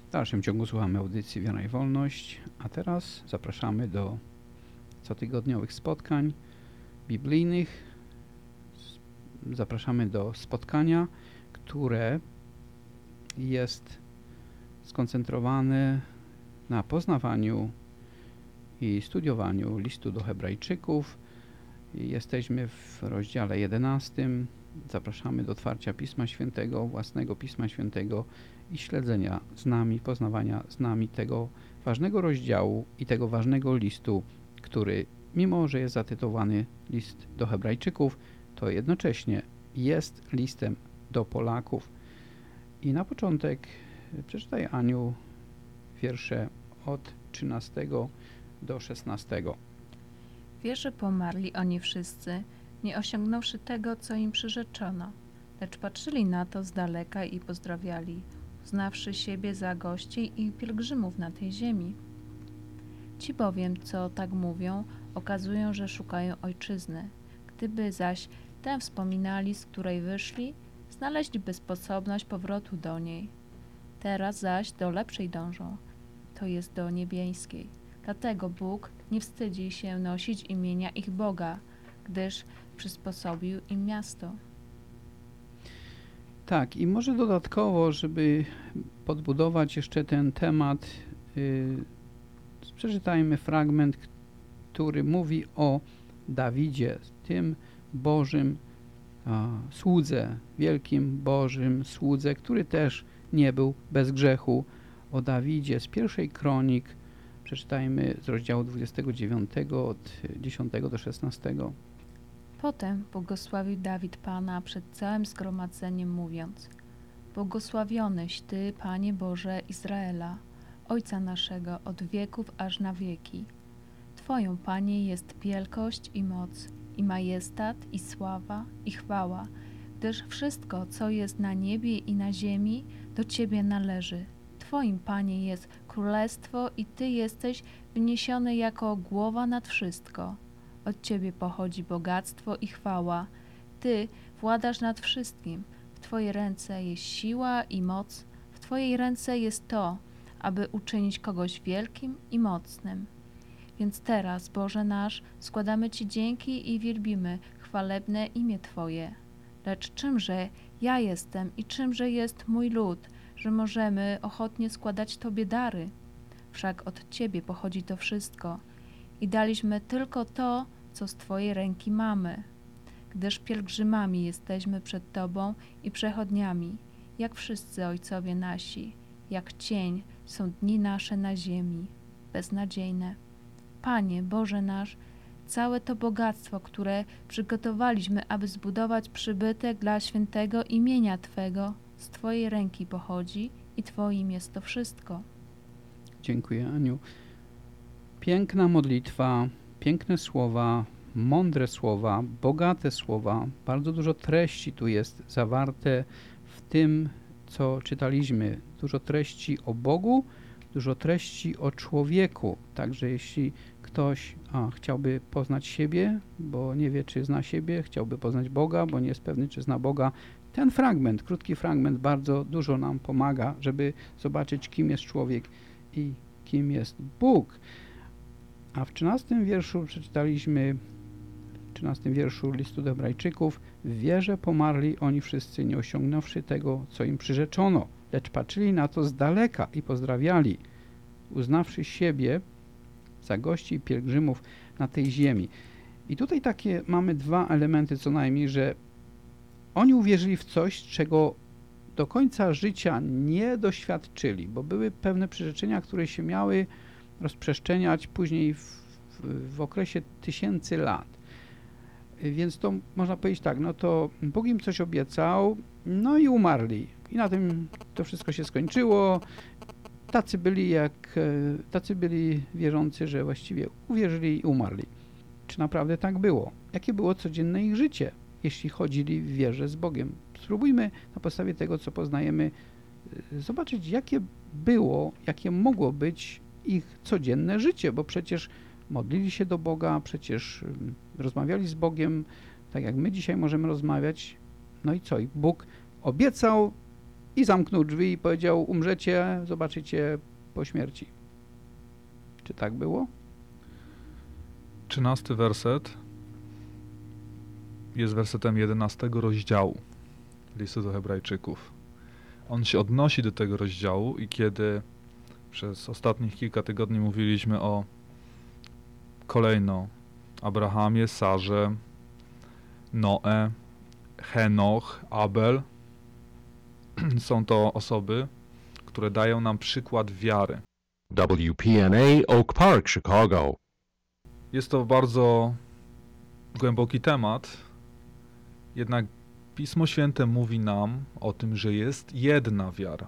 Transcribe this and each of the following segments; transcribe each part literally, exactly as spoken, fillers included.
W dalszym ciągu słuchamy audycji Wiara i Wolność, a teraz zapraszamy do cotygodniowych spotkań biblijnych. Zapraszamy do spotkania, które jest skoncentrowane na poznawaniu i studiowaniu listu do Hebrajczyków. Jesteśmy w rozdziale jedenastym. Zapraszamy do otwarcia Pisma Świętego, własnego Pisma Świętego i śledzenia z nami, poznawania z nami tego ważnego rozdziału i tego ważnego listu, który, mimo że jest zatytułowany List do Hebrajczyków, to jednocześnie jest listem do Polaków. I na początek przeczytaj, Aniu, wiersze od trzynastego do szesnastego. Wierze pomarli oni wszyscy, nie osiągnąwszy tego, co im przyrzeczono, lecz patrzyli na to z daleka i pozdrawiali, uznawszy siebie za gości i pielgrzymów na tej ziemi. Ci bowiem, co tak mówią, okazują, że szukają ojczyzny. Gdyby zaś tę wspominali, z której wyszli, znaleźliby sposobność powrotu do niej. Teraz zaś do lepszej dążą, to jest do niebiańskiej. Dlatego Bóg nie wstydzi się nosić imienia ich Boga, gdyż przysposobił im miasto. Tak, i może dodatkowo, żeby podbudować jeszcze ten temat, yy, przeczytajmy fragment, który mówi o Dawidzie, tym Bożym a, słudze, wielkim Bożym słudze, który też nie był bez grzechu. O Dawidzie z pierwszej Kronik, przeczytajmy z rozdziału dwudziestego dziewiątego od dziesiątego do szesnastego. Potem błogosławił Dawid Pana przed całym zgromadzeniem, mówiąc: Błogosławionyś Ty, Panie Boże Izraela, Ojca naszego od wieków aż na wieki. Twoją, Panie, jest wielkość i moc, i majestat, i sława, i chwała, gdyż wszystko, co jest na niebie i na ziemi, do Ciebie należy. Twoim, Panie, jest królestwo i Ty jesteś wyniesiony jako głowa nad wszystko. Od Ciebie pochodzi bogactwo i chwała. Ty władasz nad wszystkim. W Twojej ręce jest siła i moc. W Twojej ręce jest to, aby uczynić kogoś wielkim i mocnym. Więc teraz, Boże nasz, składamy Ci dzięki i wielbimy chwalebne imię Twoje. Lecz czymże ja jestem i czymże jest mój lud, że możemy ochotnie składać Tobie dary? Wszak od Ciebie pochodzi to wszystko i daliśmy tylko to, co z Twojej ręki mamy. Gdyż pielgrzymami jesteśmy przed Tobą i przechodniami, jak wszyscy ojcowie nasi, jak cień są dni nasze na ziemi, beznadziejne. Panie, Boże nasz, całe to bogactwo, które przygotowaliśmy, aby zbudować przybytek dla świętego imienia Twego, z Twojej ręki pochodzi i Twoim jest to wszystko. Dziękuję, Aniu. Piękna modlitwa, piękne słowa, mądre słowa, bogate słowa. Bardzo dużo treści tu jest zawarte w tym, co czytaliśmy. Dużo treści o Bogu, dużo treści o człowieku. Także jeśli ktoś a, chciałby poznać siebie, bo nie wie, czy zna siebie, chciałby poznać Boga, bo nie jest pewny, czy zna Boga, ten fragment, krótki fragment bardzo dużo nam pomaga, żeby zobaczyć, kim jest człowiek i kim jest Bóg. A w trzynastym wierszu przeczytaliśmy, w trzynastym wierszu listu do Hebrajczyków: w wierze pomarli oni wszyscy, nie osiągnąwszy tego, co im przyrzeczono, lecz patrzyli na to z daleka i pozdrawiali, uznawszy siebie za gości i pielgrzymów na tej ziemi. I tutaj takie mamy dwa elementy co najmniej, że oni uwierzyli w coś, czego do końca życia nie doświadczyli, bo były pewne przyrzeczenia, które się miały rozprzestrzeniać później w, w, w okresie tysięcy lat. Więc to można powiedzieć tak, no to Bóg im coś obiecał, no i umarli. I na tym to wszystko się skończyło. Tacy byli jak, tacy byli wierzący, że właściwie uwierzyli i umarli. Czy naprawdę tak było? Jakie było codzienne ich życie, jeśli chodzili w wierze z Bogiem? Spróbujmy na podstawie tego, co poznajemy, zobaczyć, jakie było, jakie mogło być ich codzienne życie, bo przecież modlili się do Boga, przecież rozmawiali z Bogiem, tak jak my dzisiaj możemy rozmawiać. No i co? I Bóg obiecał i zamknął drzwi i powiedział, umrzecie, zobaczycie po śmierci. Czy tak było? Trzynasty werset jest wersetem jedenastego rozdziału listu do Hebrajczyków. On się odnosi do tego rozdziału i kiedy przez ostatnich kilka tygodni mówiliśmy o kolejno Abrahamie, Sarze, Noe, Henoch, Abel, są to osoby, które dają nam przykład wiary. W P N A Oak Park, Chicago. Jest to bardzo głęboki temat, jednak Pismo Święte mówi nam o tym, że jest jedna wiara.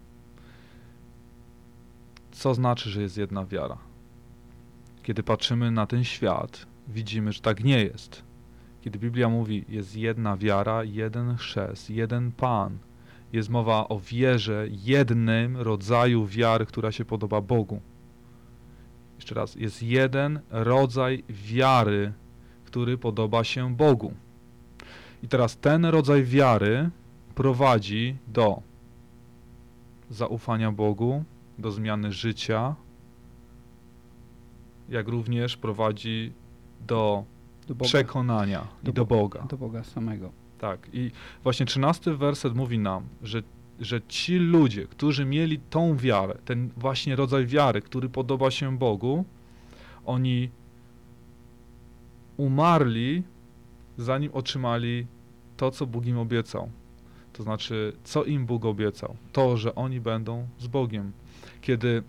Co znaczy, że jest jedna wiara? Kiedy patrzymy na ten świat, widzimy, że tak nie jest. Kiedy Biblia mówi, jest jedna wiara, jeden chrzest, jeden Pan, jest mowa o wierze, jednym rodzaju wiary, która się podoba Bogu. Jeszcze raz, jest jeden rodzaj wiary, który podoba się Bogu. I teraz ten rodzaj wiary prowadzi do zaufania Bogu, do zmiany życia, jak również prowadzi do, Do Boga. przekonania Do i do Bo- Boga. Do Boga samego. Tak. I właśnie trzynasty werset mówi nam, że, że ci ludzie, którzy mieli tą wiarę, ten właśnie rodzaj wiary, który podoba się Bogu, oni umarli, zanim otrzymali to, co Bóg im obiecał. To znaczy, co im Bóg obiecał? To, że oni będą z Bogiem. Kiedy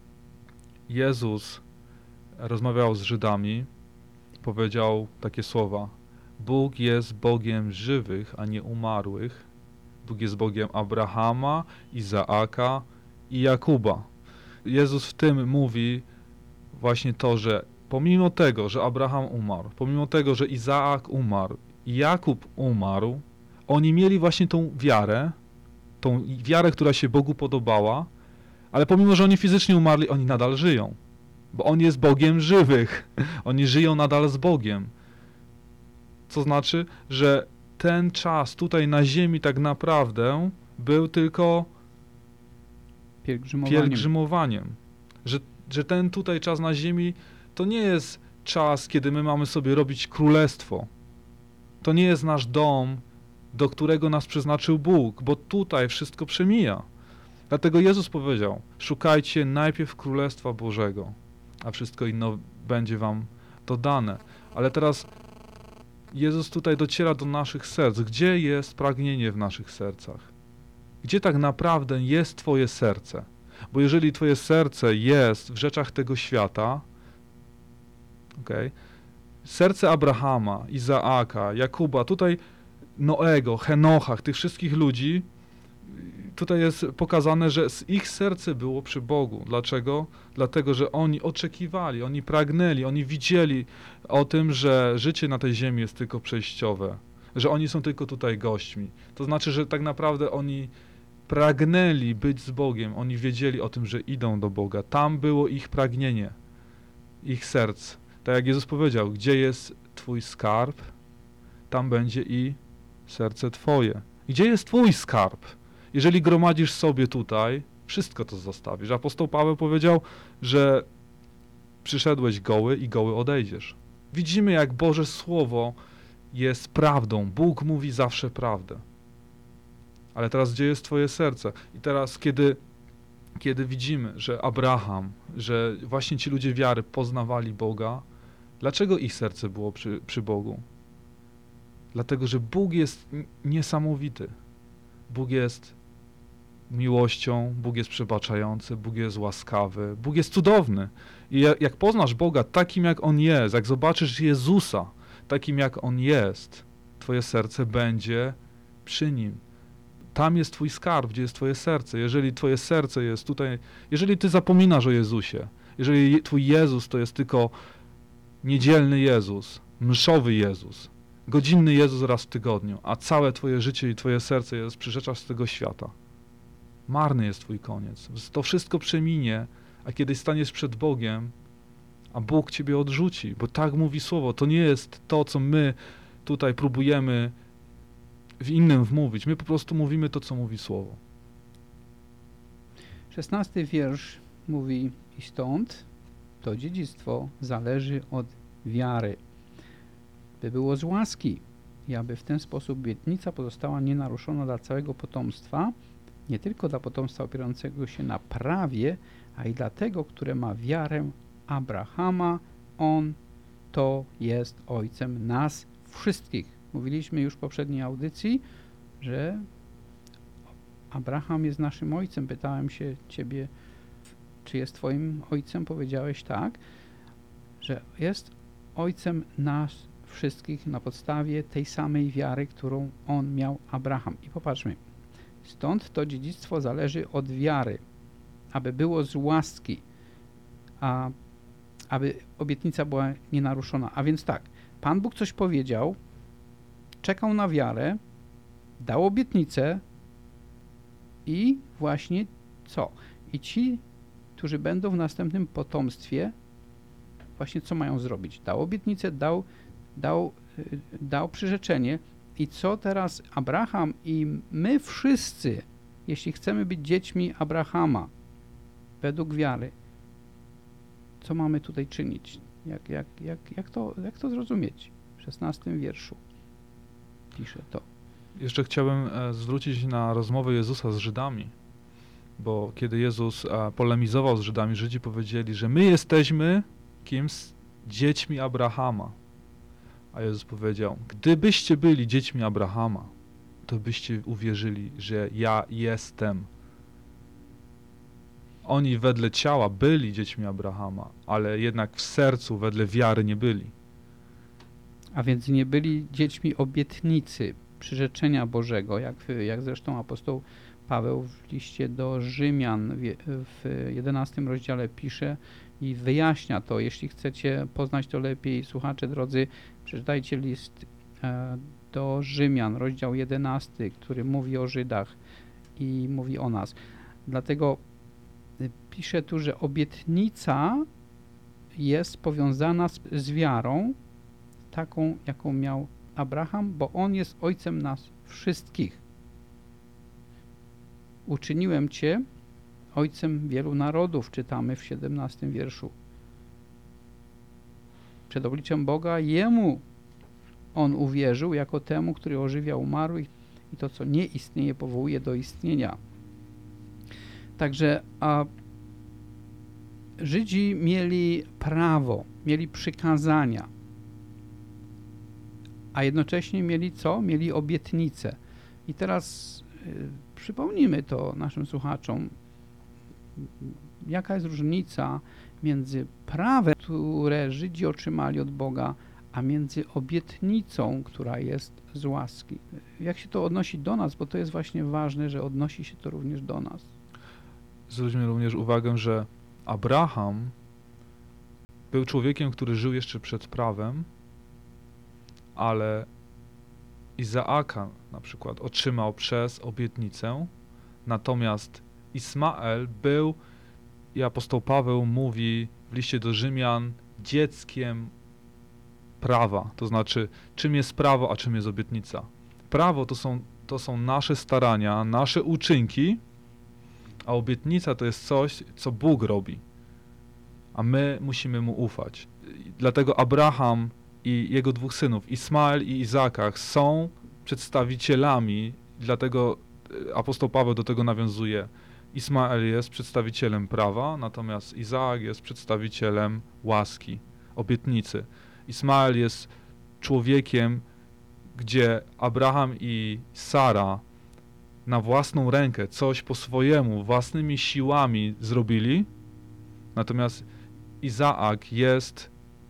Jezus rozmawiał z Żydami, powiedział takie słowa: Bóg jest Bogiem żywych, a nie umarłych. Bóg jest Bogiem Abrahama, Izaaka i Jakuba. Jezus w tym mówi właśnie to, że pomimo tego, że Abraham umarł, pomimo tego, że Izaak umarł i Jakub umarł, oni mieli właśnie tą wiarę, tą wiarę, która się Bogu podobała, ale pomimo, że oni fizycznie umarli, oni nadal żyją, bo On jest Bogiem żywych. Oni żyją nadal z Bogiem. Co znaczy, że ten czas tutaj na ziemi tak naprawdę był tylko Pielgrzymowaniem. pielgrzymowaniem. Że, że ten tutaj czas na ziemi to nie jest czas, kiedy my mamy sobie robić królestwo. To nie jest nasz dom, do którego nas przeznaczył Bóg, bo tutaj wszystko przemija. Dlatego Jezus powiedział: szukajcie najpierw Królestwa Bożego, a wszystko inne będzie wam dodane. Ale teraz Jezus tutaj dociera do naszych serc. Gdzie jest pragnienie w naszych sercach? Gdzie tak naprawdę jest twoje serce? Bo jeżeli twoje serce jest w rzeczach tego świata, okay, serce Abrahama, Izaaka, Jakuba, tutaj Noego, Henocha, tych wszystkich ludzi, tutaj jest pokazane, że ich serce było przy Bogu. Dlaczego? Dlatego, że oni oczekiwali, oni pragnęli, oni widzieli o tym, że życie na tej ziemi jest tylko przejściowe, że oni są tylko tutaj gośćmi. To znaczy, że tak naprawdę oni pragnęli być z Bogiem, oni wiedzieli o tym, że idą do Boga. Tam było ich pragnienie, ich serc. Tak jak Jezus powiedział, gdzie jest twój skarb, tam będzie i serce twoje. Gdzie jest twój skarb? Jeżeli gromadzisz sobie tutaj, wszystko to zostawisz. Apostoł Paweł powiedział, że przyszedłeś goły i goły odejdziesz. Widzimy, jak Boże Słowo jest prawdą. Bóg mówi zawsze prawdę. Ale teraz gdzie jest twoje serce? I teraz, kiedy, kiedy widzimy, że Abraham, że właśnie ci ludzie wiary poznawali Boga, dlaczego ich serce było przy, przy Bogu? Dlatego, że Bóg jest niesamowity. Bóg jest miłością, Bóg jest przebaczający, Bóg jest łaskawy, Bóg jest cudowny. I jak poznasz Boga takim, jak On jest, jak zobaczysz Jezusa takim, jak On jest, twoje serce będzie przy Nim. Tam jest twój skarb, gdzie jest twoje serce. Jeżeli twoje serce jest tutaj, jeżeli ty zapominasz o Jezusie, jeżeli twój Jezus to jest tylko niedzielny Jezus, mszowy Jezus, godzinny Jezus raz w tygodniu, a całe twoje życie i twoje serce jest przy rzeczach z tego świata, marny jest twój koniec. To wszystko przeminie, a kiedy staniesz przed Bogiem, a Bóg ciebie odrzuci, bo tak mówi Słowo. To nie jest to, co my tutaj próbujemy w innym wmówić. My po prostu mówimy to, co mówi Słowo. Szesnasty wiersz mówi: i stąd to dziedzictwo zależy od wiary, by było z łaski i aby w ten sposób obietnica pozostała nienaruszona dla całego potomstwa, nie tylko dla potomstwa opierającego się na prawie, a i dla tego, które ma wiarę Abrahama. On to jest ojcem nas wszystkich. Mówiliśmy już w poprzedniej audycji, że Abraham jest naszym ojcem. Pytałem się ciebie, czy jest twoim ojcem? Powiedziałeś tak, że jest ojcem nas wszystkich na podstawie tej samej wiary, którą on miał, Abraham. I popatrzmy, stąd to dziedzictwo zależy od wiary, aby było z łaski, a aby obietnica była nienaruszona. A więc tak, Pan Bóg coś powiedział, czekał na wiarę, dał obietnicę i właśnie co? I ci, którzy będą w następnym potomstwie, właśnie co mają zrobić? Dał obietnicę, dał, dał, dał przyrzeczenie. I co teraz Abraham i my wszyscy, jeśli chcemy być dziećmi Abrahama według wiary, co mamy tutaj czynić? Jak, jak, jak, jak, to, jak to zrozumieć? W szesnastym wierszu pisze to. Jeszcze chciałbym e, zwrócić na rozmowę Jezusa z Żydami, bo kiedy Jezus e, polemizował z Żydami, Żydzi powiedzieli, że my jesteśmy kim? Dziećmi Abrahama. A Jezus powiedział, gdybyście byli dziećmi Abrahama, to byście uwierzyli, że ja jestem. Oni wedle ciała byli dziećmi Abrahama, ale jednak w sercu wedle wiary nie byli. A więc nie byli dziećmi obietnicy, przyrzeczenia Bożego, jak, jak zresztą apostoł Paweł w liście do Rzymian w jedenastym rozdziale pisze i wyjaśnia to. Jeśli chcecie poznać to lepiej, słuchacze drodzy, przeczytajcie list do Rzymian, rozdział jedenasty, który mówi o Żydach i mówi o nas. Dlatego pisze tu, że obietnica jest powiązana z, z wiarą, taką, jaką miał Abraham, bo on jest ojcem nas wszystkich. Uczyniłem cię ojcem wielu narodów, czytamy w siedemnastym wierszu. Przed obliczem Boga jemu on uwierzył jako temu, który ożywia umarłych i to, co nie istnieje, powołuje do istnienia. Także a Żydzi mieli prawo, mieli przykazania, a jednocześnie mieli co? Mieli obietnicę. I teraz y, przypomnijmy to naszym słuchaczom, jaka jest różnica między prawem, które Żydzi otrzymali od Boga, a między obietnicą, która jest z łaski. Jak się to odnosi do nas, bo to jest właśnie ważne, że odnosi się to również do nas. Zwróćmy również uwagę, że Abraham był człowiekiem, który żył jeszcze przed prawem, ale Izaaka na przykład otrzymał przez obietnicę, natomiast Ismael był, i apostoł Paweł mówi w liście do Rzymian, dzieckiem prawa. To znaczy, czym jest prawo, a czym jest obietnica. Prawo to są, to są nasze starania, nasze uczynki, a obietnica to jest coś, co Bóg robi, a my musimy Mu ufać. Dlatego Abraham i jego dwóch synów, Ismael i Izakach, są przedstawicielami, dlatego apostoł Paweł do tego nawiązuje. Ismael jest przedstawicielem prawa, natomiast Izaak jest przedstawicielem łaski, obietnicy. Ismael jest człowiekiem, gdzie Abraham i Sara na własną rękę coś po swojemu, własnymi siłami zrobili, natomiast Izaak jest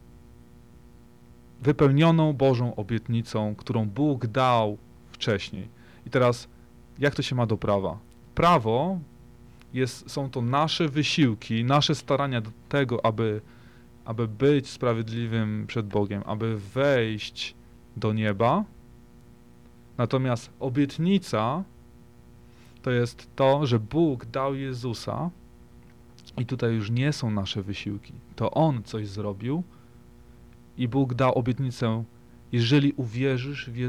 wypełnioną Bożą obietnicą, którą Bóg dał wcześniej. I teraz, jak to się ma do prawa? Prawo jest, są to nasze wysiłki, nasze starania do tego, aby, aby być sprawiedliwym przed Bogiem, aby wejść do nieba. Natomiast obietnica to jest to, że Bóg dał Jezusa i tutaj już nie są nasze wysiłki. To On coś zrobił i Bóg dał obietnicę, jeżeli uwierzysz w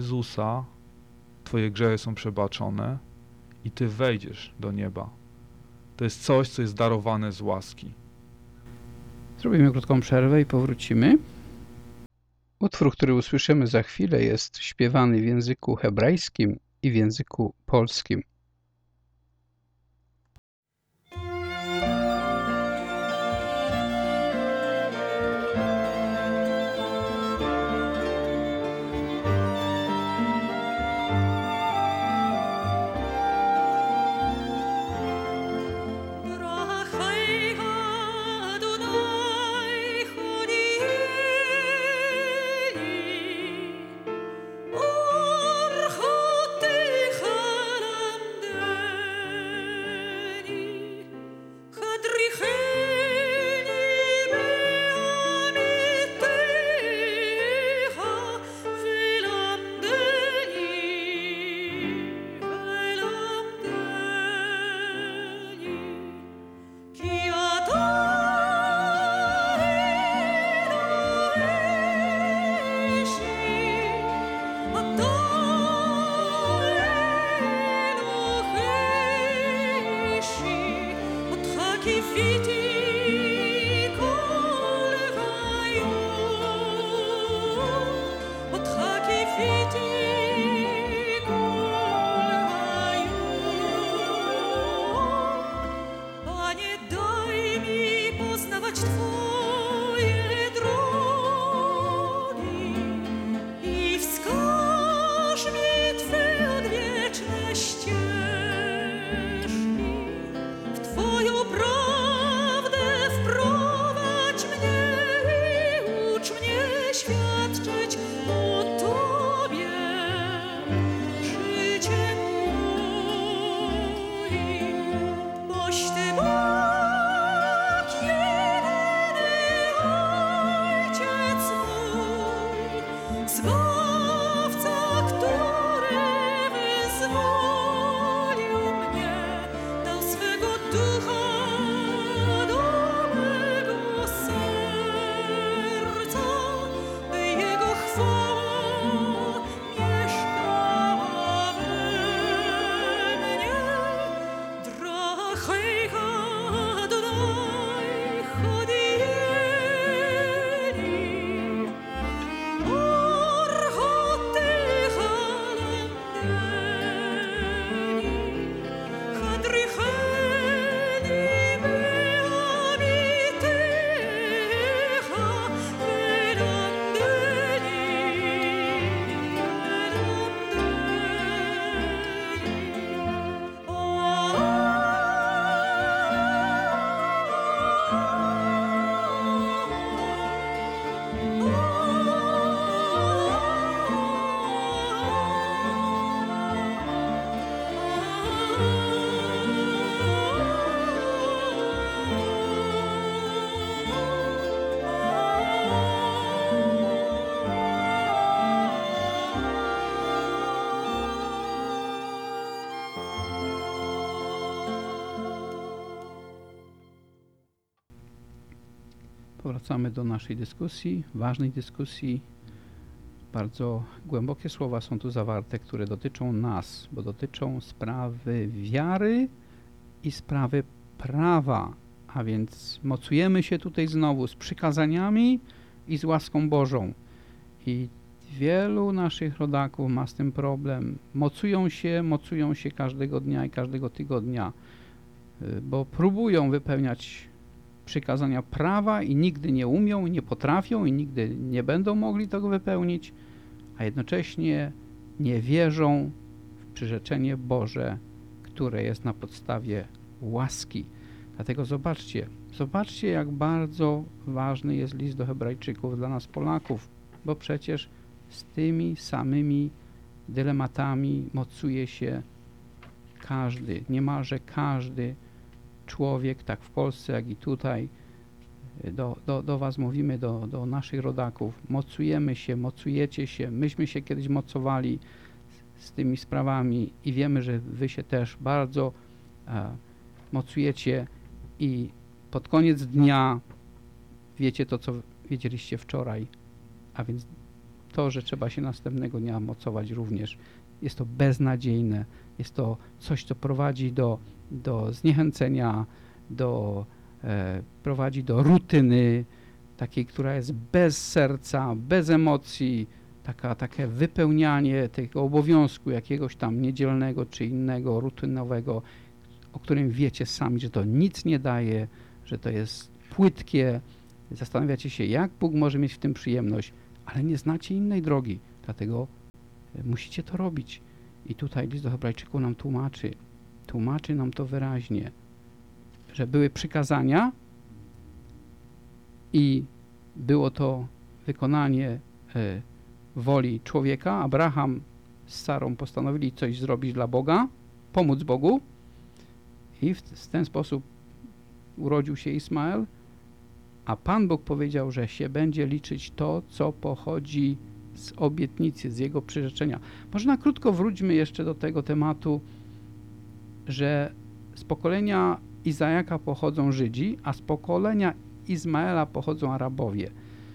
To jest coś, co jest darowane z łaski. Zrobimy krótką przerwę i powrócimy. Utwór, który usłyszymy za chwilę, jest śpiewany w języku hebrajskim i w języku polskim. Powracamy do naszej dyskusji, ważnej dyskusji. Bardzo głębokie słowa są tu zawarte, które dotyczą nas, bo dotyczą sprawy wiary i sprawy prawa. A więc mocujemy się tutaj znowu z przykazaniami i z łaską Bożą. I wielu naszych rodaków ma z tym problem. Mocują się, mocują się każdego dnia i każdego tygodnia, bo próbują wypełniać przykazania prawa i nigdy nie umią, i nie potrafią i nigdy nie będą mogli tego wypełnić, a jednocześnie nie wierzą w przyrzeczenie Boże, które jest na podstawie łaski. Dlatego zobaczcie, zobaczcie, jak bardzo ważny jest list do Hebrajczyków dla nas Polaków, bo przecież z tymi samymi dylematami mocuje się każdy, niemalże każdy człowiek, tak w Polsce, jak i tutaj. Do, do, do was mówimy, do, do naszych rodaków. Mocujemy się, mocujecie się. Myśmy się kiedyś mocowali z, z tymi sprawami i wiemy, że wy się też bardzo e, mocujecie i pod koniec dnia wiecie to, co wiedzieliście wczoraj, a więc to, że trzeba się następnego dnia mocować również. Jest to beznadziejne, jest to coś, co prowadzi do do zniechęcenia, do, e, prowadzi do rutyny, takiej, która jest bez serca, bez emocji, taka, takie wypełnianie tego obowiązku jakiegoś tam niedzielnego czy innego, rutynowego, o którym wiecie sami, że to nic nie daje, że to jest płytkie. Zastanawiacie się, jak Bóg może mieć w tym przyjemność, ale nie znacie innej drogi, dlatego musicie to robić. I tutaj list do Hebrajczyków nam tłumaczy, tłumaczy nam to wyraźnie, że były przykazania i było to wykonanie e, woli człowieka. Abraham z Sarą postanowili coś zrobić dla Boga, pomóc Bogu i w, w ten sposób urodził się Ismael, a Pan Bóg powiedział, że się będzie liczyć to, co pochodzi z obietnicy, z jego przyrzeczenia. Może na krótko wróćmy jeszcze do tego tematu, że z pokolenia Izajaka pochodzą Żydzi, a z pokolenia Izmaela pochodzą Arabowie.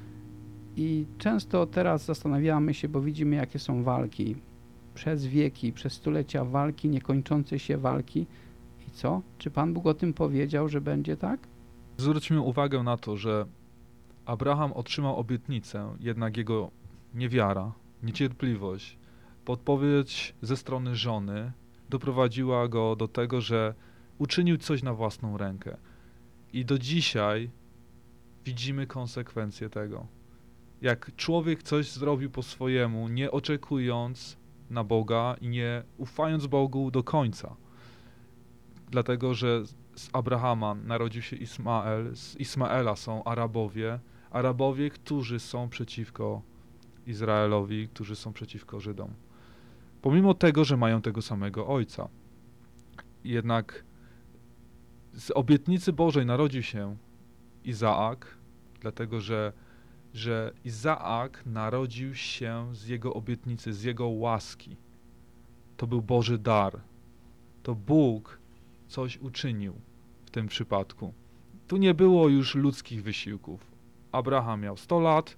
I często teraz zastanawiamy się, bo widzimy, jakie są walki. Przez wieki, przez stulecia walki, niekończące się walki. I co? Czy Pan Bóg o tym powiedział, że będzie tak? Zwróćmy uwagę na to, że Abraham otrzymał obietnicę, jednak jego niewiara, niecierpliwość, podpowiedź ze strony żony doprowadziła go do tego, że uczynił coś na własną rękę. I do dzisiaj widzimy konsekwencje tego. Jak człowiek coś zrobił po swojemu, nie oczekując na Boga i nie ufając Bogu do końca. Dlatego, że z Abrahama narodził się Ismael, z Ismaela są Arabowie, Arabowie, którzy są przeciwko Izraelowi, którzy są przeciwko Żydom. Pomimo tego, że mają tego samego ojca. Jednak z obietnicy Bożej narodził się Izaak, dlatego że, że Izaak narodził się z jego obietnicy, z jego łaski. To był Boży dar. To Bóg coś uczynił w tym przypadku. Tu nie było już ludzkich wysiłków. Abraham miał sto lat,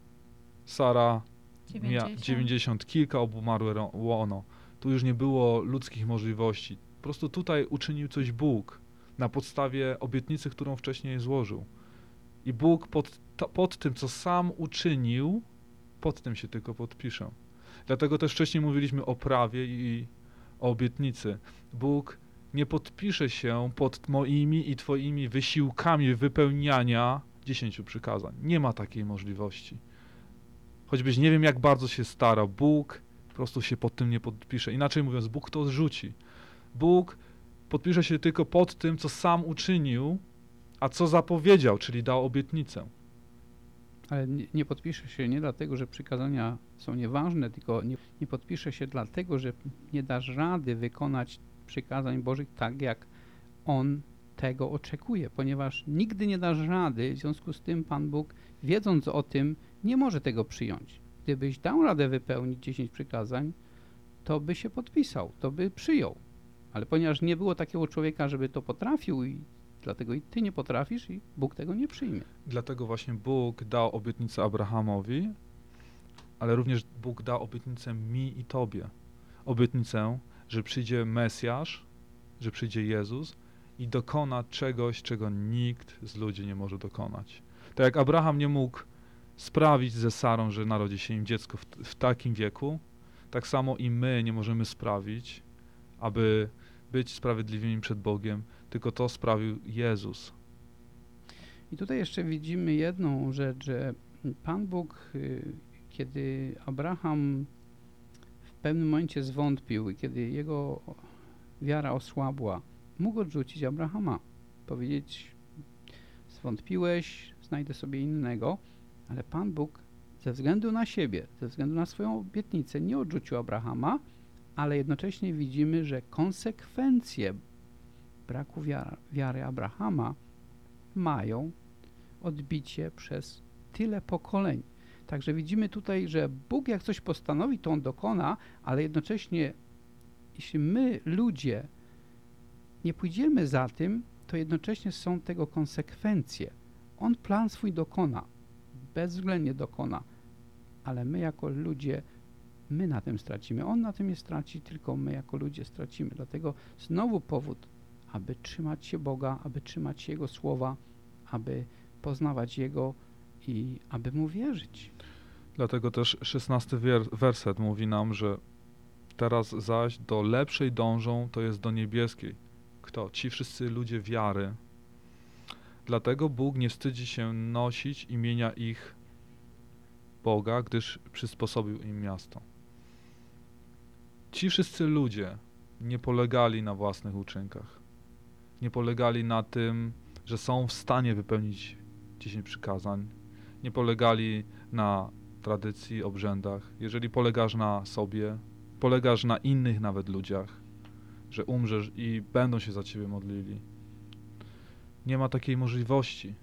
Sara miała dziewięćdziesiąt kilka, obu umarły łono. Tu już nie było ludzkich możliwości. Po prostu tutaj uczynił coś Bóg na podstawie obietnicy, którą wcześniej złożył. I Bóg pod, to, pod tym, co sam uczynił, pod tym się tylko podpisze. Dlatego też wcześniej mówiliśmy o prawie i o obietnicy. Bóg nie podpisze się pod moimi i twoimi wysiłkami wypełniania dziesięciu przykazań. Nie ma takiej możliwości. Choćbyś nie wiem, jak bardzo się stara, Bóg po prostu się pod tym nie podpisze. Inaczej mówiąc, Bóg to odrzuci. Bóg podpisze się tylko pod tym, co sam uczynił, a co zapowiedział, czyli dał obietnicę. Ale nie, nie podpisze się nie dlatego, że przykazania są nieważne, tylko nie, nie podpisze się dlatego, że nie dasz rady wykonać przykazań Bożych tak, jak On tego oczekuje, ponieważ nigdy nie dasz rady, w związku z tym Pan Bóg, wiedząc o tym, nie może tego przyjąć. Gdybyś dał radę wypełnić dziesięć przykazań, to by się podpisał, to by przyjął. Ale ponieważ nie było takiego człowieka, żeby to potrafił, i dlatego i ty nie potrafisz i Bóg tego nie przyjmie. Dlatego właśnie Bóg dał obietnicę Abrahamowi, ale również Bóg dał obietnicę mi i tobie. Obietnicę, że przyjdzie Mesjasz, że przyjdzie Jezus i dokona czegoś, czego nikt z ludzi nie może dokonać. Tak jak Abraham nie mógł sprawić ze Sarą, że narodzi się im dziecko w, w takim wieku, tak samo i my nie możemy sprawić, aby być sprawiedliwymi przed Bogiem, tylko to sprawił Jezus. I tutaj jeszcze widzimy jedną rzecz, że Pan Bóg, kiedy Abraham w pewnym momencie zwątpił i kiedy jego wiara osłabła, mógł odrzucić Abrahama, powiedzieć: zwątpiłeś, znajdę sobie innego, ale Pan Bóg ze względu na siebie, ze względu na swoją obietnicę nie odrzucił Abrahama, ale jednocześnie widzimy, że konsekwencje braku wiary, wiary Abrahama mają odbicie przez tyle pokoleń. Także widzimy tutaj, że Bóg jak coś postanowi, to On dokona, ale jednocześnie jeśli my, ludzie, nie pójdziemy za tym, to jednocześnie są tego konsekwencje. On plan swój dokona, bezwzględnie dokona, ale my jako ludzie, my na tym stracimy. On na tym nie straci, tylko my jako ludzie stracimy. Dlatego znowu powód, aby trzymać się Boga, aby trzymać się Jego słowa, aby poznawać Jego i aby Mu wierzyć. Dlatego też szesnasty wier- werset mówi nam, że teraz zaś do lepszej dążą, to jest do niebieskiej. Kto? Ci wszyscy ludzie wiary. Dlatego Bóg nie wstydzi się nosić imienia ich Boga, gdyż przysposobił im miasto. Ci wszyscy ludzie nie polegali na własnych uczynkach. Nie polegali na tym, że są w stanie wypełnić dziesięć przykazań. Nie polegali na tradycji, obrzędach. Jeżeli polegasz na sobie, polegasz na innych nawet ludziach, że umrzesz i będą się za ciebie modlili. Nie ma takiej możliwości,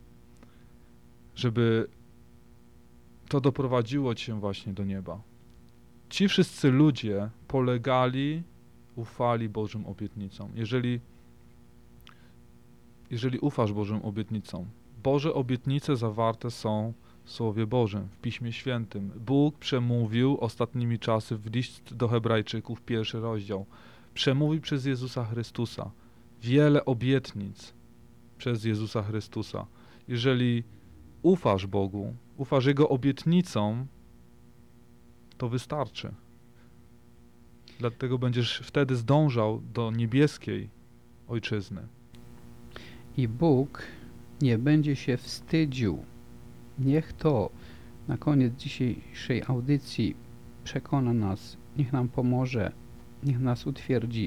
żeby to doprowadziło cię właśnie do nieba. Ci wszyscy ludzie polegali, ufali Bożym obietnicom. Jeżeli, jeżeli ufasz Bożym obietnicom, Boże obietnice zawarte są w Słowie Bożym, w Piśmie Świętym. Bóg przemówił ostatnimi czasy w list do Hebrajczyków, pierwszy rozdział. Przemówił przez Jezusa Chrystusa. Wiele obietnic przez Jezusa Chrystusa. Jeżeli ufasz Bogu, ufasz Jego obietnicom, to wystarczy. Dlatego będziesz wtedy zdążał do niebieskiej ojczyzny. I Bóg nie będzie się wstydził. Niech to na koniec dzisiejszej audycji przekona nas, niech nam pomoże, niech nas utwierdzi,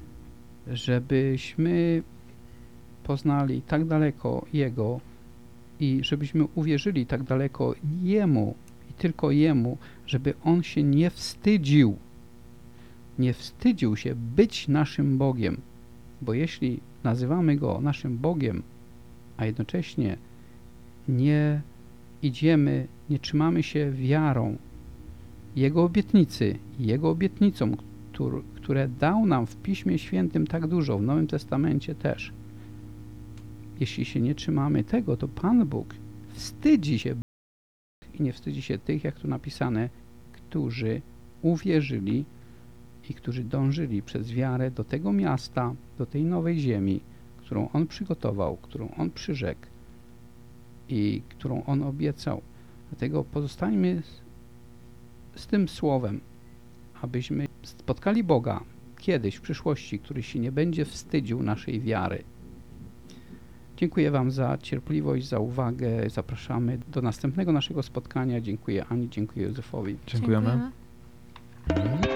żebyśmy poznali tak daleko Jego i żebyśmy uwierzyli tak daleko Jemu i tylko Jemu, żeby On się nie wstydził. Nie wstydził się być naszym Bogiem, bo jeśli nazywamy Go naszym Bogiem, a jednocześnie nie idziemy, nie trzymamy się wiarą Jego obietnicy, Jego obietnicom, który, które dał nam w Piśmie Świętym tak dużo, w Nowym Testamencie też. Jeśli się nie trzymamy tego, to Pan Bóg wstydzi się i nie wstydzi się tych, jak tu napisane, którzy uwierzyli i którzy dążyli przez wiarę do tego miasta, do tej nowej ziemi, którą On przygotował, którą On przyrzekł i którą On obiecał. Dlatego pozostańmy z, z tym słowem, abyśmy spotkali Boga kiedyś w przyszłości, który się nie będzie wstydził naszej wiary. Dziękuję Wam za cierpliwość, za uwagę. Zapraszamy do następnego naszego spotkania. Dziękuję Ani, dziękuję Józefowi. Dziękujemy. Dziękujemy.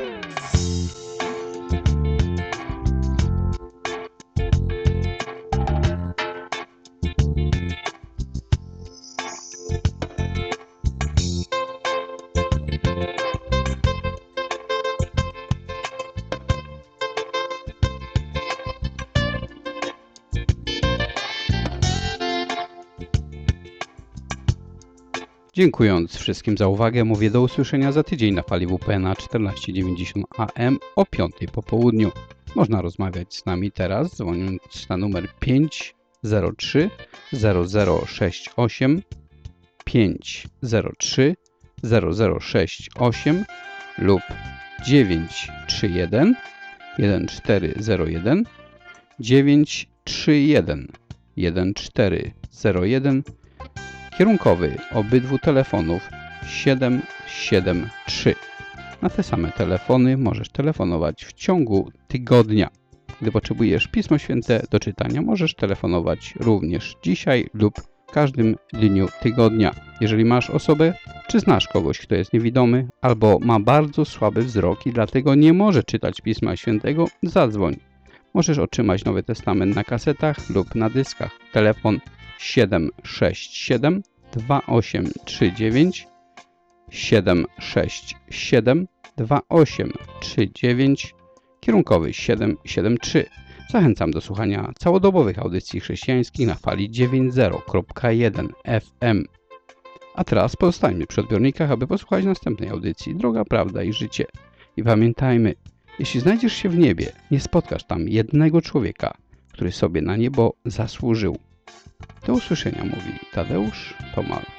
Dziękując wszystkim za uwagę, mówię do usłyszenia za tydzień na fali W P na czternaście dziewięćdziesiąt A M o piątej po południu. Można rozmawiać z nami teraz, dzwoniąc na numer pięć zero trzy zero zero sześć osiem, pięć zero trzy zero zero sześć osiem lub dziewięć trzy jeden jeden cztery zero jeden, dziewięć trzy jeden jeden cztery zero jeden, kierunkowy obydwu telefonów siedem siedem trzy. Na te same telefony możesz telefonować w ciągu tygodnia. Gdy potrzebujesz Pismo Święte do czytania, możesz telefonować również dzisiaj lub w każdym dniu tygodnia. Jeżeli masz osobę, czy znasz kogoś, kto jest niewidomy albo ma bardzo słaby wzrok i dlatego nie może czytać Pisma Świętego, zadzwoń. Możesz otrzymać Nowy Testament na kasetach lub na dyskach. Telefon siedem sześć siedem dwa osiem trzy dziewięć, siedem sześć siedem dwa osiem trzy dziewięć, kierunkowy siedem siedem trzy. Zachęcam do słuchania całodobowych audycji chrześcijańskich na fali dziewięćdziesiąt jeden F M. A teraz pozostańmy przy odbiornikach, aby posłuchać następnej audycji Droga, Prawda i Życie. I pamiętajmy, jeśli znajdziesz się w niebie, nie spotkasz tam jednego człowieka, który sobie na niebo zasłużył. Do usłyszenia, mówi Tadeusz Tomal.